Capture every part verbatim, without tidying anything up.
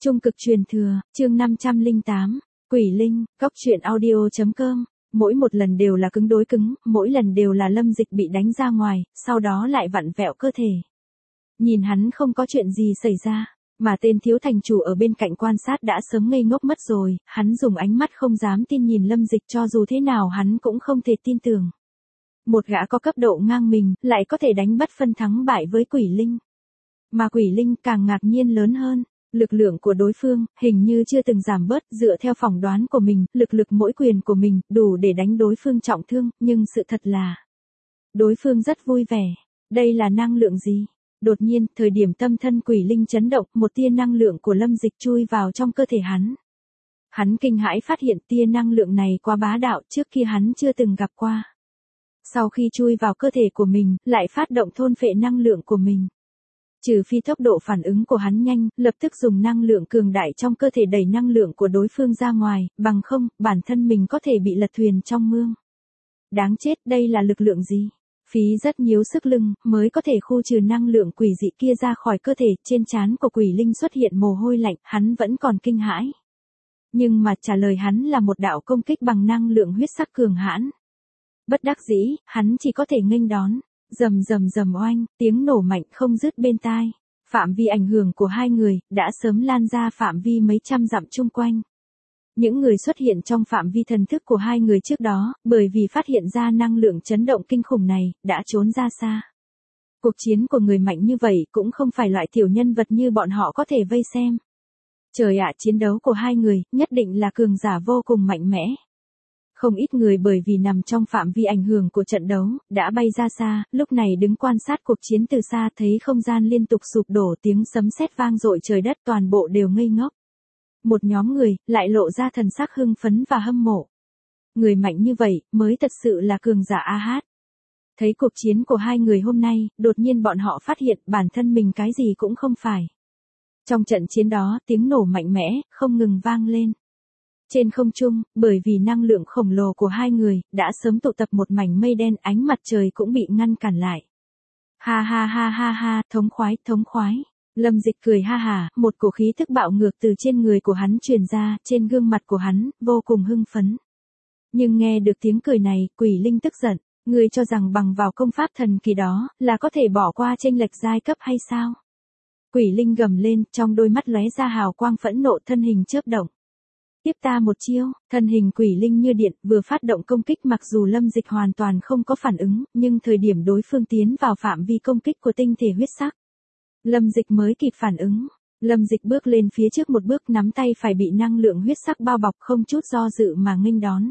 Trung cực truyền thừa, chương năm trăm lẻ tám, Quỷ Linh, Cốc Truyện Audio chấm com. Mỗi một lần đều là cứng đối cứng, mỗi lần đều là Lâm Dịch bị đánh ra ngoài, sau đó lại vặn vẹo cơ thể. Nhìn hắn không có chuyện gì xảy ra, mà tên thiếu thành chủ ở bên cạnh quan sát đã sớm ngây ngốc mất rồi, hắn dùng ánh mắt không dám tin nhìn Lâm Dịch, cho dù thế nào hắn cũng không thể tin tưởng. Một gã có cấp độ ngang mình, lại có thể đánh bất phân thắng bại với Quỷ Linh. Mà Quỷ Linh càng ngạc nhiên lớn hơn. Lực lượng của đối phương, hình như chưa từng giảm bớt, dựa theo phỏng đoán của mình, lực lực mỗi quyền của mình, đủ để đánh đối phương trọng thương, nhưng sự thật là, đối phương rất vui vẻ. Đây là năng lượng gì? Đột nhiên, thời điểm tâm thân Quỷ Linh chấn động, một tia năng lượng của Lâm Dịch chui vào trong cơ thể hắn. Hắn kinh hãi phát hiện tia năng lượng này quá bá đạo, trước khi hắn chưa từng gặp qua. Sau khi chui vào cơ thể của mình, lại phát động thôn phệ năng lượng của mình. Trừ phi tốc độ phản ứng của hắn nhanh, lập tức dùng năng lượng cường đại trong cơ thể đẩy năng lượng của đối phương ra ngoài, bằng không, bản thân mình có thể bị lật thuyền trong mương. Đáng chết, đây là lực lượng gì? Phí rất nhiều sức lưng, mới có thể khu trừ năng lượng quỷ dị kia ra khỏi cơ thể, trên trán của Quỷ Linh xuất hiện mồ hôi lạnh, hắn vẫn còn kinh hãi. Nhưng mà trả lời hắn là một đạo công kích bằng năng lượng huyết sắc cường hãn. Bất đắc dĩ, hắn chỉ có thể nghênh đón. Rầm rầm rầm oanh, tiếng nổ mạnh không dứt bên tai. Phạm vi ảnh hưởng của hai người đã sớm lan ra phạm vi mấy trăm dặm chung quanh. Những người xuất hiện trong phạm vi thần thức của hai người trước đó, bởi vì phát hiện ra năng lượng chấn động kinh khủng này, đã trốn ra xa. Cuộc chiến của người mạnh như vậy cũng không phải loại tiểu nhân vật như bọn họ có thể vây xem. Trời ạ, chiến đấu của hai người nhất định là cường giả vô cùng mạnh mẽ. Không ít người bởi vì nằm trong phạm vi ảnh hưởng của trận đấu, đã bay ra xa, lúc này đứng quan sát cuộc chiến từ xa thấy không gian liên tục sụp đổ, tiếng sấm sét vang dội trời đất, toàn bộ đều ngây ngốc. Một nhóm người, lại lộ ra thần sắc hưng phấn và hâm mộ. Người mạnh như vậy, mới thật sự là cường giả a hát. Thấy cuộc chiến của hai người hôm nay, đột nhiên bọn họ phát hiện bản thân mình cái gì cũng không phải. Trong trận chiến đó, tiếng nổ mạnh mẽ, không ngừng vang lên. Trên không trung, bởi vì năng lượng khổng lồ của hai người, đã sớm tụ tập một mảnh mây đen, ánh mặt trời cũng bị ngăn cản lại. Ha ha ha ha ha, thống khoái, thống khoái. Lâm Dịch cười ha hà, một cổ khí tức bạo ngược từ trên người của hắn truyền ra, trên gương mặt của hắn, vô cùng hưng phấn. Nhưng nghe được tiếng cười này, Quỷ Linh tức giận, ngươi cho rằng bằng vào công pháp thần kỳ đó, là có thể bỏ qua chênh lệch giai cấp hay sao? Quỷ Linh gầm lên, trong đôi mắt lóe ra hào quang phẫn nộ, thân hình chớp động. Tiếp ta một chiêu, thân hình Quỷ Linh như điện, vừa phát động công kích, mặc dù Lâm Dịch hoàn toàn không có phản ứng, nhưng thời điểm đối phương tiến vào phạm vi công kích của tinh thể huyết sắc, Lâm Dịch mới kịp phản ứng. Lâm Dịch bước lên phía trước một bước, nắm tay phải bị năng lượng huyết sắc bao bọc, không chút do dự mà nghênh đón.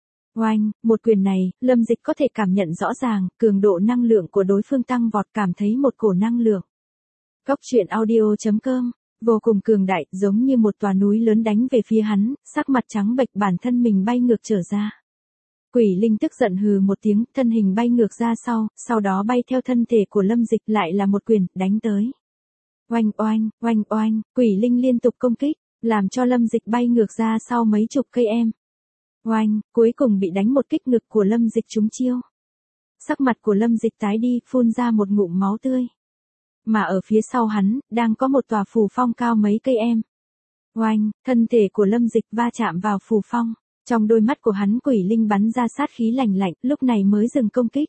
Oanh, một quyền này, Lâm Dịch có thể cảm nhận rõ ràng, cường độ năng lượng của đối phương tăng vọt, cảm thấy một cổ năng lượng. Cốc Truyện Audio chấm com. Vô cùng cường đại, giống như một tòa núi lớn đánh về phía hắn, sắc mặt trắng bệch, bản thân mình bay ngược trở ra. Quỷ Linh tức giận hừ một tiếng, thân hình bay ngược ra sau, sau đó bay theo thân thể của Lâm Dịch, lại là một quyền, đánh tới. Oanh oanh, oanh oanh, Quỷ Linh liên tục công kích, làm cho Lâm Dịch bay ngược ra sau mấy chục cây em. Oanh, cuối cùng bị đánh một kích ngực của Lâm Dịch trúng chiêu. Sắc mặt của Lâm Dịch tái đi, phun ra một ngụm máu tươi. Mà ở phía sau hắn, đang có một tòa phù phong cao mấy cây em. Oanh, thân thể của Lâm Dịch va chạm vào phù phong. Trong đôi mắt của hắn, Quỷ Linh bắn ra sát khí lạnh lạnh, lúc này mới dừng công kích.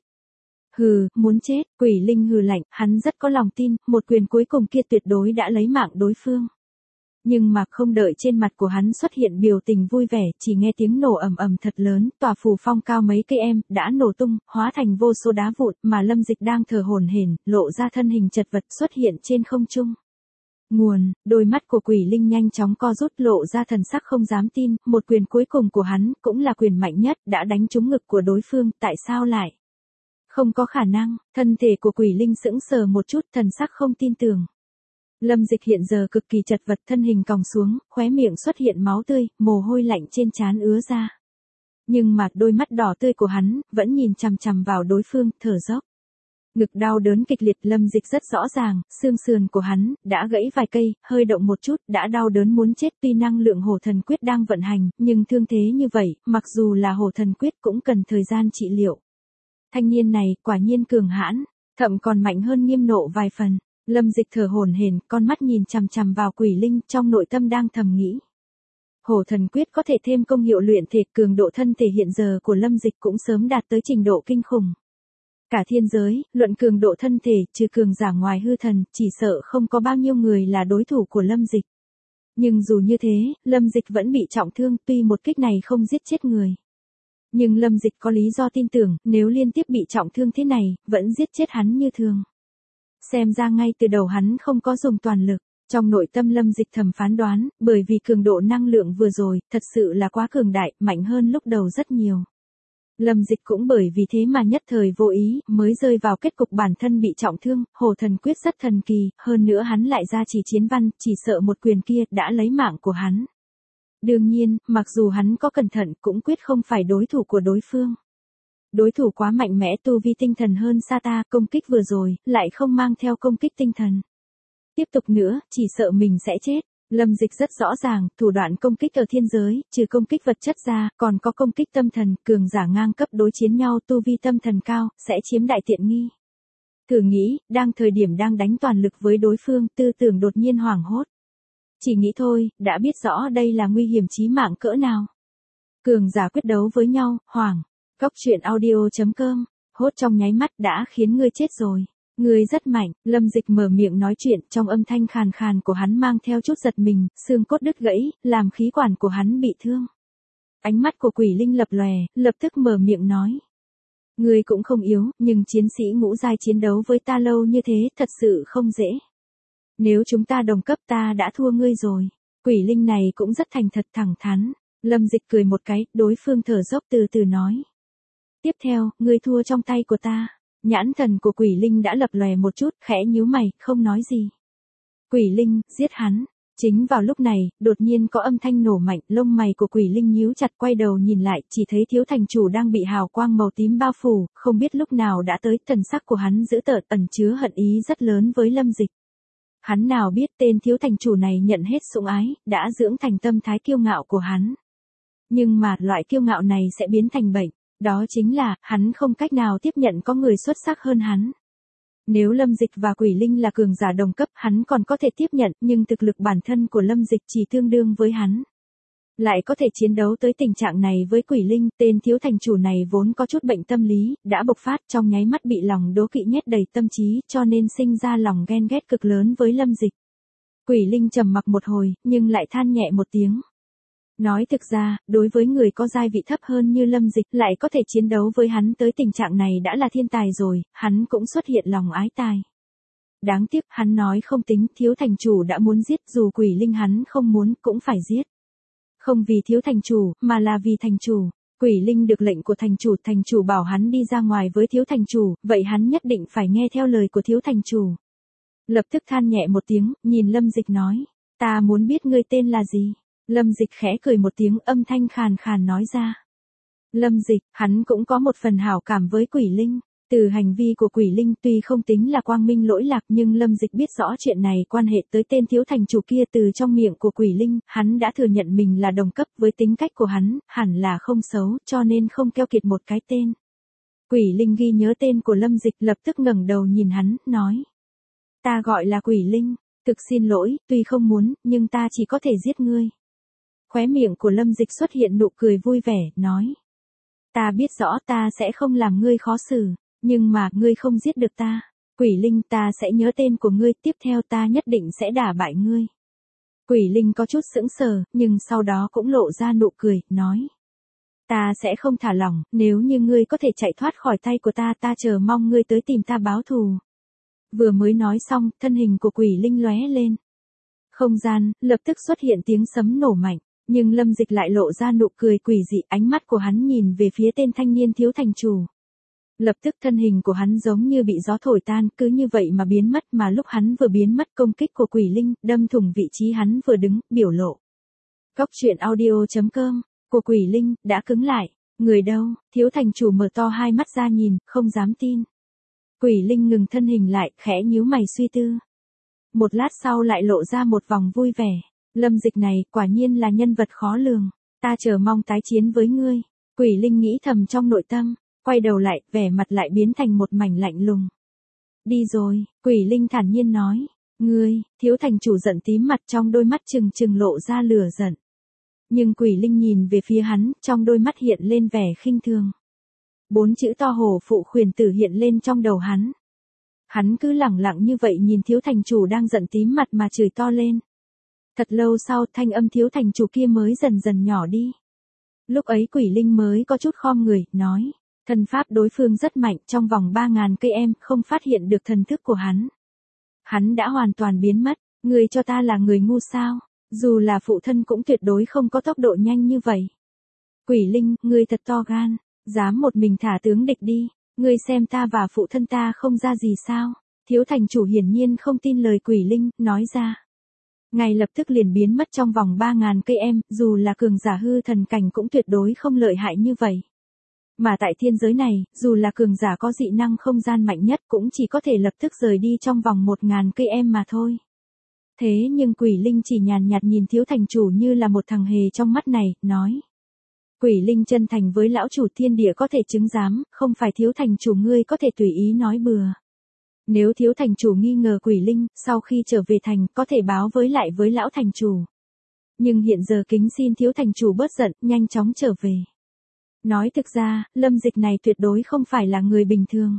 Hừ, muốn chết, Quỷ Linh hừ lạnh, hắn rất có lòng tin, một quyền cuối cùng kia tuyệt đối đã lấy mạng đối phương. Nhưng mà không đợi trên mặt của hắn xuất hiện biểu tình vui vẻ, chỉ nghe tiếng nổ ầm ầm thật lớn, tòa phù phong cao mấy cây em, đã nổ tung, hóa thành vô số đá vụn, mà Lâm Dịch đang thở hổn hển, lộ ra thân hình chật vật xuất hiện trên không trung. Nguồn, đôi mắt của Quỷ Linh nhanh chóng co rút, lộ ra thần sắc không dám tin, một quyền cuối cùng của hắn, cũng là quyền mạnh nhất, đã đánh trúng ngực của đối phương, tại sao lại? Không có khả năng, thân thể của Quỷ Linh sững sờ một chút, thần sắc không tin tưởng. Lâm Dịch hiện giờ cực kỳ chật vật, thân hình còng xuống, khóe miệng xuất hiện máu tươi, mồ hôi lạnh trên trán ứa ra. Nhưng mà đôi mắt đỏ tươi của hắn, vẫn nhìn chằm chằm vào đối phương, thở dốc. Ngực đau đớn kịch liệt, Lâm Dịch rất rõ ràng, xương sườn của hắn, đã gãy vài cây, hơi động một chút, đã đau đớn muốn chết. Tuy năng lượng hổ thần quyết đang vận hành, nhưng thương thế như vậy, mặc dù là hổ thần quyết cũng cần thời gian trị liệu. Thanh niên này, quả nhiên cường hãn, thậm còn mạnh hơn Nghiêm Nộ vài phần. Lâm Dịch thở hổn hển, con mắt nhìn chằm chằm vào Quỷ Linh, trong nội tâm đang thầm nghĩ. Hổ thần quyết có thể thêm công hiệu luyện thể, cường độ thân thể hiện giờ của Lâm Dịch cũng sớm đạt tới trình độ kinh khủng. Cả thiên giới, luận cường độ thân thể, trừ cường giả ngoài hư thần, chỉ sợ không có bao nhiêu người là đối thủ của Lâm Dịch. Nhưng dù như thế, Lâm Dịch vẫn bị trọng thương, tuy một kích này không giết chết người. Nhưng Lâm Dịch có lý do tin tưởng, nếu liên tiếp bị trọng thương thế này, vẫn giết chết hắn như thường. Xem ra ngay từ đầu hắn không có dùng toàn lực. Trong nội tâm Lâm Dịch thầm phán đoán, bởi vì cường độ năng lượng vừa rồi, thật sự là quá cường đại, mạnh hơn lúc đầu rất nhiều. Lâm Dịch cũng bởi vì thế mà nhất thời vô ý, mới rơi vào kết cục bản thân bị trọng thương, Hổ thần quyết rất thần kỳ, hơn nữa hắn lại ra chỉ chiến văn, chỉ sợ một quyền kia đã lấy mạng của hắn. Đương nhiên, mặc dù hắn có cẩn thận cũng quyết không phải đối thủ của đối phương. Đối thủ quá mạnh mẽ, tu vi tinh thần hơn xa ta, công kích vừa rồi, lại không mang theo công kích tinh thần. Tiếp tục nữa, chỉ sợ mình sẽ chết. Lâm Dịch rất rõ ràng, thủ đoạn công kích ở thiên giới, trừ công kích vật chất ra, còn có công kích tâm thần, cường giả ngang cấp đối chiến nhau, tu vi tâm thần cao, sẽ chiếm đại tiện nghi. Thử nghĩ, đang thời điểm đang đánh toàn lực với đối phương, tư tưởng đột nhiên hoảng hốt. Chỉ nghĩ thôi, đã biết rõ đây là nguy hiểm chí mạng cỡ nào. Cường giả quyết đấu với nhau, hoảng. Cóc truyện audio chấm com, hốt trong nháy mắt đã khiến ngươi chết rồi. Ngươi rất mạnh, Lâm Dịch mở miệng nói chuyện, trong âm thanh khàn khàn của hắn mang theo chút giật mình, xương cốt đứt gãy, làm khí quản của hắn bị thương. Ánh mắt của Quỷ Linh lập lòe, lập tức mở miệng nói. Ngươi cũng không yếu, nhưng chiến sĩ ngũ giai chiến đấu với ta lâu như thế, thật sự không dễ. Nếu chúng ta đồng cấp ta đã thua ngươi rồi. Quỷ Linh này cũng rất thành thật thẳng thắn. Lâm Dịch cười một cái, đối phương thở dốc từ từ nói. Tiếp theo, ngươi thua trong tay của ta. Nhãn thần của Quỷ Linh đã lập lòe một chút, khẽ nhíu mày, không nói gì. Quỷ Linh, giết hắn. Chính vào lúc này, đột nhiên có âm thanh nổ mạnh, lông mày của Quỷ Linh nhíu chặt, quay đầu nhìn lại, chỉ thấy thiếu thành chủ đang bị hào quang màu tím bao phủ, không biết lúc nào đã tới, thần sắc của hắn dữ tợn, ẩn chứa hận ý rất lớn với Lâm Dịch. Hắn nào biết tên thiếu thành chủ này nhận hết sủng ái, đã dưỡng thành tâm thái kiêu ngạo của hắn. Nhưng mà, loại kiêu ngạo này sẽ biến thành bệnh. Đó chính là, hắn không cách nào tiếp nhận có người xuất sắc hơn hắn. Nếu Lâm Dịch và Quỷ Linh là cường giả đồng cấp, hắn còn có thể tiếp nhận, nhưng thực lực bản thân của Lâm Dịch chỉ tương đương với hắn. Lại có thể chiến đấu tới tình trạng này với Quỷ Linh, tên thiếu thành chủ này vốn có chút bệnh tâm lý, đã bộc phát trong nháy mắt bị lòng đố kỵ nhét đầy tâm trí, cho nên sinh ra lòng ghen ghét cực lớn với Lâm Dịch. Quỷ Linh trầm mặc một hồi, nhưng lại than nhẹ một tiếng. Nói thực ra, đối với người có giai vị thấp hơn như Lâm Dịch lại có thể chiến đấu với hắn tới tình trạng này đã là thiên tài rồi, hắn cũng xuất hiện lòng ái tài. Đáng tiếc, hắn nói không tính, thiếu thành chủ đã muốn giết, dù Quỷ Linh hắn không muốn cũng phải giết. Không vì thiếu thành chủ, mà là vì thành chủ. Quỷ Linh được lệnh của thành chủ, thành chủ bảo hắn đi ra ngoài với thiếu thành chủ, vậy hắn nhất định phải nghe theo lời của thiếu thành chủ. Lập tức than nhẹ một tiếng, nhìn Lâm Dịch nói, ta muốn biết ngươi tên là gì. Lâm Dịch khẽ cười một tiếng, âm thanh khàn khàn nói ra. Lâm Dịch, hắn cũng có một phần hảo cảm với Quỷ Linh. Từ hành vi của Quỷ Linh tuy không tính là quang minh lỗi lạc, nhưng Lâm Dịch biết rõ chuyện này quan hệ tới tên thiếu thành chủ kia. Từ trong miệng của Quỷ Linh, hắn đã thừa nhận mình là đồng cấp, với tính cách của hắn, hẳn là không xấu, cho nên không keo kiệt một cái tên. Quỷ Linh ghi nhớ tên của Lâm Dịch, lập tức ngẩng đầu nhìn hắn, nói. Ta gọi là Quỷ Linh, thực xin lỗi, tuy không muốn, nhưng ta chỉ có thể giết ngươi. Khóe miệng của Lâm Dịch xuất hiện nụ cười vui vẻ, nói. Ta biết rõ ta sẽ không làm ngươi khó xử, nhưng mà ngươi không giết được ta. Quỷ Linh, ta sẽ nhớ tên của ngươi, tiếp theo ta nhất định sẽ đả bại ngươi. Quỷ Linh có chút sững sờ, nhưng sau đó cũng lộ ra nụ cười, nói. Ta sẽ không thả lỏng, nếu như ngươi có thể chạy thoát khỏi tay của ta, ta chờ mong ngươi tới tìm ta báo thù. Vừa mới nói xong, thân hình của Quỷ Linh lóe lên. Không gian, lập tức xuất hiện tiếng sấm nổ mạnh. Nhưng Lâm Dịch lại lộ ra nụ cười quỷ dị, ánh mắt của hắn nhìn về phía tên thanh niên thiếu thành chủ. Lập tức thân hình của hắn giống như bị gió thổi tan, cứ như vậy mà biến mất, mà lúc hắn vừa biến mất công kích của Quỷ Linh, đâm thủng vị trí hắn vừa đứng, biểu lộ. Cóc truyện audio chấm com, của Quỷ Linh, đã cứng lại. Người đâu? Thiếu thành chủ mở to hai mắt ra nhìn, không dám tin. Quỷ Linh ngừng thân hình lại, khẽ nhíu mày suy tư. Một lát sau lại lộ ra một vòng vui vẻ. Lâm Dịch này, quả nhiên là nhân vật khó lường. Ta chờ mong tái chiến với ngươi. Quỷ Linh nghĩ thầm trong nội tâm, quay đầu lại, vẻ mặt lại biến thành một mảnh lạnh lùng. Đi rồi, Quỷ Linh thản nhiên nói. Ngươi, thiếu thành chủ giận tím mặt, trong đôi mắt trừng trừng lộ ra lửa giận. Nhưng Quỷ Linh nhìn về phía hắn, trong đôi mắt hiện lên vẻ khinh thường. Bốn chữ to hổ phụ khuyển tử hiện lên trong đầu hắn. Hắn cứ lẳng lặng như vậy nhìn thiếu thành chủ đang giận tím mặt mà chửi to lên. Thật lâu sau thanh âm thiếu thành chủ kia mới dần dần nhỏ đi. Lúc ấy Quỷ Linh mới có chút khom người, nói. Thần pháp đối phương rất mạnh, trong vòng ba ngàn cây em không phát hiện được thần thức của hắn. Hắn đã hoàn toàn biến mất, người cho ta là người ngu sao, dù là phụ thân cũng tuyệt đối không có tốc độ nhanh như vậy. Quỷ Linh, ngươi thật to gan, dám một mình thả tướng địch đi, ngươi xem ta và phụ thân ta không ra gì sao, thiếu thành chủ hiển nhiên không tin lời Quỷ Linh, nói ra. Ngay lập tức liền biến mất trong vòng ba ngàn cây em, dù là cường giả hư thần cảnh cũng tuyệt đối không lợi hại như vậy. Mà tại thiên giới này, dù là cường giả có dị năng không gian mạnh nhất cũng chỉ có thể lập tức rời đi trong vòng một ngàn cây em mà thôi. Thế nhưng Quỷ Linh chỉ nhàn nhạt nhìn thiếu thành chủ như là một thằng hề trong mắt này, nói. Quỷ Linh chân thành với lão chủ thiên địa có thể chứng giám, không phải thiếu thành chủ ngươi có thể tùy ý nói bừa. Nếu thiếu thành chủ nghi ngờ Quỷ Linh, sau khi trở về thành có thể báo với lại với lão thành chủ. Nhưng hiện giờ kính xin thiếu thành chủ bớt giận, nhanh chóng trở về. Nói thực ra, Lâm Dịch này tuyệt đối không phải là người bình thường.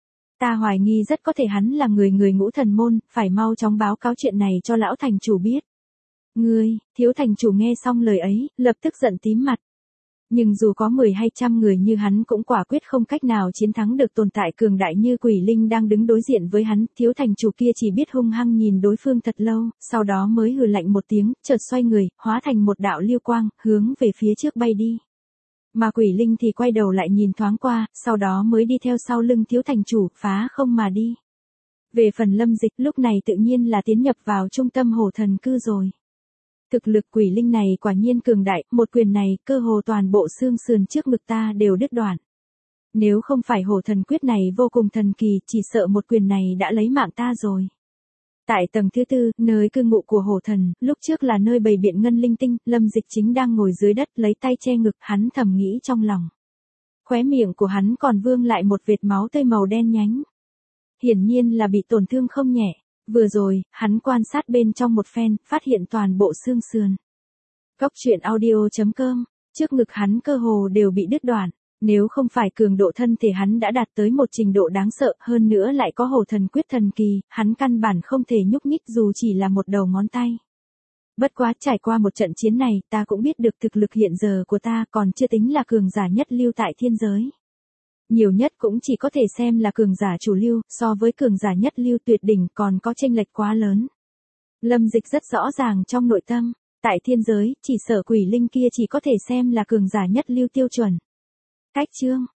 Ta hoài nghi rất có thể hắn là người người ngũ thần môn, phải mau chóng báo cáo chuyện này cho lão thành chủ biết. Ngươi, thiếu thành chủ nghe xong lời ấy, lập tức giận tím mặt. Nhưng dù có mười hay trăm người như hắn cũng quả quyết không cách nào chiến thắng được tồn tại cường đại như Quỷ Linh đang đứng đối diện với hắn, thiếu thành chủ kia chỉ biết hung hăng nhìn đối phương thật lâu, sau đó mới hừ lạnh một tiếng, chợt xoay người, hóa thành một đạo lưu quang, hướng về phía trước bay đi. Mà Quỷ Linh thì quay đầu lại nhìn thoáng qua, sau đó mới đi theo sau lưng thiếu thành chủ, phá không mà đi. Về phần Lâm Dịch lúc này tự nhiên là tiến nhập vào trung tâm hổ thần cư rồi. Thực lực Quỷ Linh này quả nhiên cường đại, một quyền này, cơ hồ toàn bộ xương sườn trước ngực ta đều đứt đoạn. Nếu không phải hổ thần quyết này vô cùng thần kỳ, chỉ sợ một quyền này đã lấy mạng ta rồi. Tại tầng thứ tư, nơi cư ngụ của hổ thần, lúc trước là nơi bày biện ngân linh tinh, Lâm Dịch chính đang ngồi dưới đất lấy tay che ngực, hắn thầm nghĩ trong lòng. Khóe miệng của hắn còn vương lại một vệt máu tươi màu đen nhánh. Hiển nhiên là bị tổn thương không nhẹ. Vừa rồi, hắn quan sát bên trong một phen, phát hiện toàn bộ xương sườn. Cốc truyện audio chấm com, trước ngực hắn cơ hồ đều bị đứt đoạn. Nếu không phải cường độ thân thể hắn đã đạt tới một trình độ đáng sợ, hơn nữa lại có hổ thần quyết thần kỳ, hắn căn bản không thể nhúc nhích dù chỉ là một đầu ngón tay. Bất quá trải qua một trận chiến này, ta cũng biết được thực lực hiện giờ của ta còn chưa tính là cường giả nhất lưu tại thiên giới. Nhiều nhất cũng chỉ có thể xem là cường giả chủ lưu, so với cường giả nhất lưu tuyệt đỉnh còn có chênh lệch quá lớn. Lâm Dịch rất rõ ràng trong nội tâm, tại thiên giới, chỉ sợ Quỷ Linh kia chỉ có thể xem là cường giả nhất lưu tiêu chuẩn. Cách chương